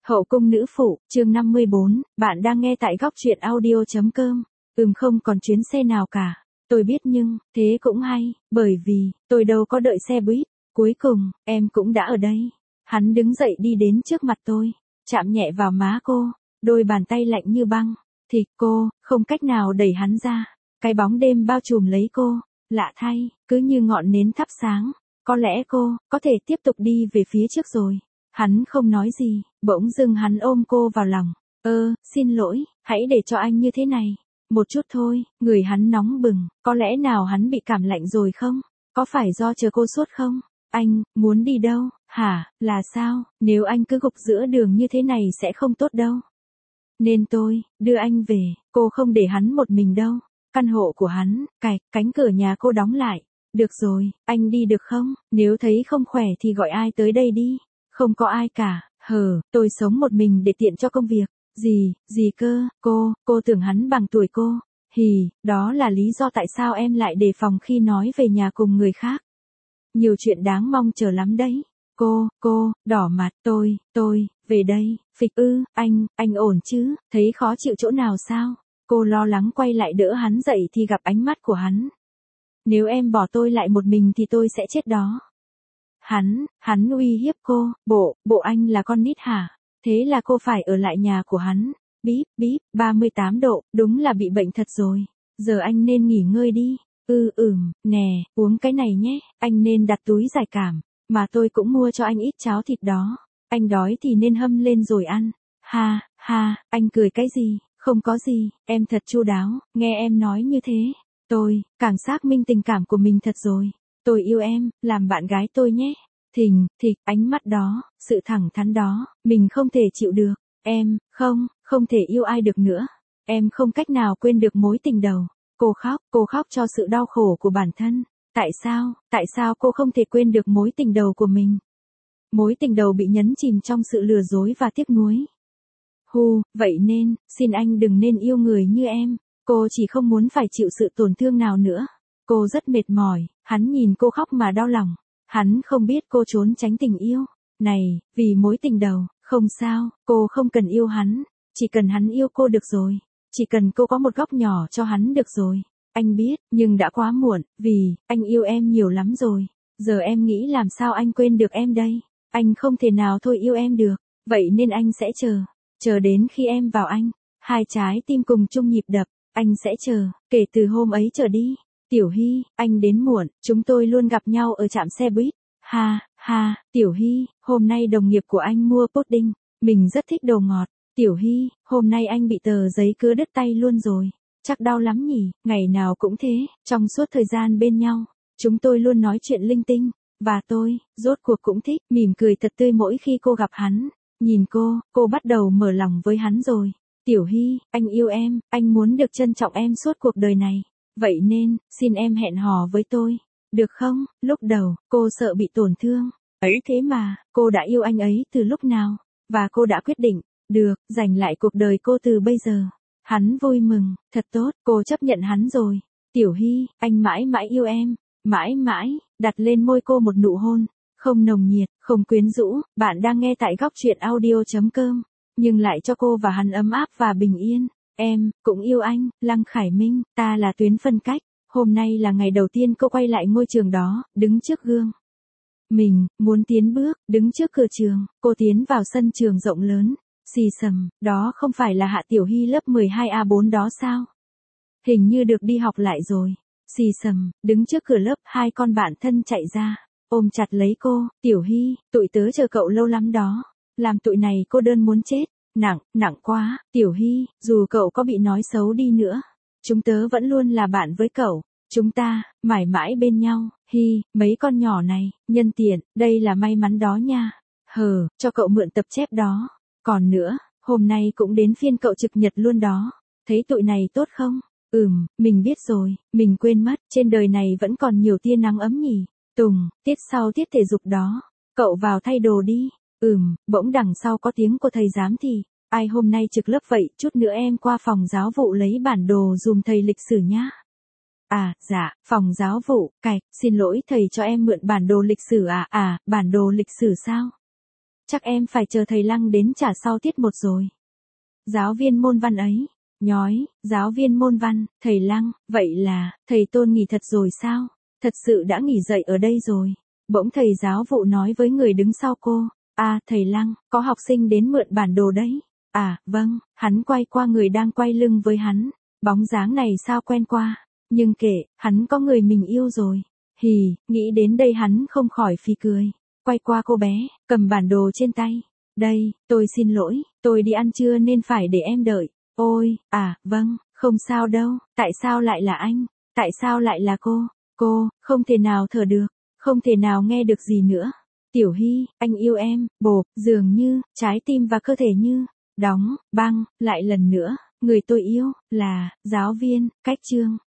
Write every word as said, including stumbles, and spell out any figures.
Hậu cung nữ phụ, chương năm mươi bốn, bạn đang nghe tại góc truyện audio.com. Ừm không còn chuyến xe nào cả. Tôi biết nhưng, thế cũng hay, bởi vì, tôi đâu có đợi xe buýt. Cuối cùng, em cũng đã ở đây. Hắn đứng dậy đi đến trước mặt tôi, chạm nhẹ vào má cô, đôi bàn tay lạnh như băng. Thịt cô, không cách nào đẩy hắn ra. Cái bóng đêm bao trùm lấy cô, lạ thay, cứ như ngọn nến thắp sáng. Có lẽ cô, có thể tiếp tục đi về phía trước rồi. Hắn không nói gì, bỗng dưng hắn ôm cô vào lòng. Ơ, xin lỗi, hãy để cho anh như thế này. Một chút thôi, người hắn nóng bừng, có lẽ nào hắn bị cảm lạnh rồi không? Có phải do chờ cô suốt không? Anh, muốn đi đâu? Hả, là sao? Nếu anh cứ gục giữa đường như thế này sẽ không tốt đâu. Nên tôi, đưa anh về, cô không để hắn một mình đâu. Căn hộ của hắn, cạch, cánh cửa nhà cô đóng lại. Được rồi, anh đi được không? Nếu thấy không khỏe thì gọi ai tới đây đi. Không có ai cả, hờ, tôi sống một mình để tiện cho công việc. Gì, gì cơ, cô, cô tưởng hắn bằng tuổi cô. Hì, đó là lý do tại sao em lại đề phòng khi nói về nhà cùng người khác. Nhiều chuyện đáng mong chờ lắm đấy. Cô, cô, đỏ mặt, tôi, tôi, về đây, phịch ư, anh, anh ổn chứ, thấy khó chịu chỗ nào sao? Cô lo lắng quay lại đỡ hắn dậy thì gặp ánh mắt của hắn. Nếu em bỏ tôi lại một mình thì tôi sẽ chết đó. Hắn, hắn uy hiếp cô, bộ, bộ anh là con nít hả? Thế là cô phải ở lại nhà của hắn. Bíp, bíp, ba mươi tám độ, đúng là bị bệnh thật rồi. Giờ anh nên nghỉ ngơi đi. Ừ ừm, nè, uống cái này nhé, anh nên đặt túi giải cảm. Mà tôi cũng mua cho anh ít cháo thịt đó. Anh đói thì nên hâm lên rồi ăn. Ha, ha, anh cười cái gì? Không có gì, em thật chu đáo, nghe em nói như thế. Tôi, càng xác minh tình cảm của mình thật rồi. Tôi yêu em, làm bạn gái tôi nhé. Thình, thịch, ánh mắt đó, sự thẳng thắn đó, mình không thể chịu được. Em, không, không thể yêu ai được nữa. Em không cách nào quên được mối tình đầu. Cô khóc, cô khóc cho sự đau khổ của bản thân. Tại sao, tại sao cô không thể quên được mối tình đầu của mình? Mối tình đầu bị nhấn chìm trong sự lừa dối và tiếc nuối. Hu, vậy nên, xin anh đừng nên yêu người như em. Cô chỉ không muốn phải chịu sự tổn thương nào nữa. Cô rất mệt mỏi, hắn nhìn cô khóc mà đau lòng. Hắn không biết cô trốn tránh tình yêu. Này, vì mối tình đầu, không sao, cô không cần yêu hắn. Chỉ cần hắn yêu cô được rồi. Chỉ cần cô có một góc nhỏ cho hắn được rồi. Anh biết, nhưng đã quá muộn, vì, anh yêu em nhiều lắm rồi. Giờ em nghĩ làm sao anh quên được em đây. Anh không thể nào thôi yêu em được. Vậy nên anh sẽ chờ. Chờ đến khi em vào anh. Hai trái tim cùng chung nhịp đập. Anh sẽ chờ, kể từ hôm ấy trở đi. Tiểu Hy, anh đến muộn, chúng tôi luôn gặp nhau ở trạm xe buýt. Ha, ha, Tiểu Hy, hôm nay đồng nghiệp của anh mua pudding, mình rất thích đồ ngọt. Tiểu Hy, hôm nay anh bị tờ giấy cứa đứt tay luôn rồi. Chắc đau lắm nhỉ, ngày nào cũng thế, trong suốt thời gian bên nhau, chúng tôi luôn nói chuyện linh tinh. Và tôi, rốt cuộc cũng thích, mỉm cười thật tươi mỗi khi cô gặp hắn. Nhìn cô, cô bắt đầu mở lòng với hắn rồi. Tiểu Hy, anh yêu em, anh muốn được trân trọng em suốt cuộc đời này. Vậy nên, xin em hẹn hò với tôi. Được không? Lúc đầu, cô sợ bị tổn thương. Ấy thế mà, cô đã yêu anh ấy từ lúc nào? Và cô đã quyết định, được, giành lại cuộc đời cô từ bây giờ. Hắn vui mừng, thật tốt, cô chấp nhận hắn rồi. Tiểu Hy, anh mãi mãi yêu em. Mãi mãi, đặt lên môi cô một nụ hôn. Không nồng nhiệt, không quyến rũ, bạn đang nghe tại góc truyện audio.com. Nhưng lại cho cô và hắn ấm áp và bình yên. Em, cũng yêu anh, Lăng Khải Minh, ta là tuyến phân cách. Hôm nay là ngày đầu tiên cô quay lại ngôi trường đó, đứng trước gương. Mình, muốn tiến bước, đứng trước cửa trường, cô tiến vào sân trường rộng lớn. Xì xầm, đó không phải là Hạ Tiểu Hy lớp mười hai A bốn đó sao? Hình như được đi học lại rồi. Xì xầm, đứng trước cửa lớp, hai con bạn thân chạy ra, ôm chặt lấy cô. Tiểu Hy, tụi tớ chờ cậu lâu lắm đó. Làm tụi này cô đơn muốn chết. Nặng, nặng quá, Tiểu Hy, dù cậu có bị nói xấu đi nữa, chúng tớ vẫn luôn là bạn với cậu. Chúng ta, mãi mãi bên nhau. Hi, mấy con nhỏ này, nhân tiện, đây là may mắn đó nha. Hờ, cho cậu mượn tập chép đó. Còn nữa, hôm nay cũng đến phiên cậu trực nhật luôn đó. Thấy tụi này tốt không? Ừm, mình biết rồi, mình quên mất, trên đời này vẫn còn nhiều tia nắng ấm nhỉ. Tùng, tiết sau tiết thể dục đó. Cậu vào thay đồ đi. Ừm, bỗng đằng sau có tiếng của thầy giám thị. Ai hôm nay trực lớp vậy, chút nữa em qua phòng giáo vụ lấy bản đồ dùm thầy lịch sử nhá. À, dạ, phòng giáo vụ, cạch, xin lỗi thầy cho em mượn bản đồ lịch sử à, à, bản đồ lịch sử sao? chắc em phải chờ thầy Lăng đến trả sau tiết một rồi. Giáo viên môn văn ấy, nhói, giáo viên môn văn, thầy Lăng, vậy là, thầy Tôn nghỉ thật rồi sao? Thật sự đã nghỉ dạy ở đây rồi. Bỗng thầy giáo vụ nói với người đứng sau cô, à, thầy Lăng, có học sinh đến mượn bản đồ đấy. À, vâng, hắn quay qua người đang quay lưng với hắn, bóng dáng này sao quen qua, nhưng kệ, hắn có người mình yêu rồi. Hì, nghĩ đến đây hắn không khỏi phì cười, quay qua cô bé, cầm bản đồ trên tay. Đây, tôi xin lỗi, tôi đi ăn trưa nên phải để em đợi. Ôi, à, vâng, không sao đâu, tại sao lại là anh, tại sao lại là cô, cô, không thể nào thở được, không thể nào nghe được gì nữa. Tiểu Hy, anh yêu em, bộp, dường như, trái tim và cơ thể như, đóng, băng, lại lần nữa, người tôi yêu, là, giáo viên, cách chương.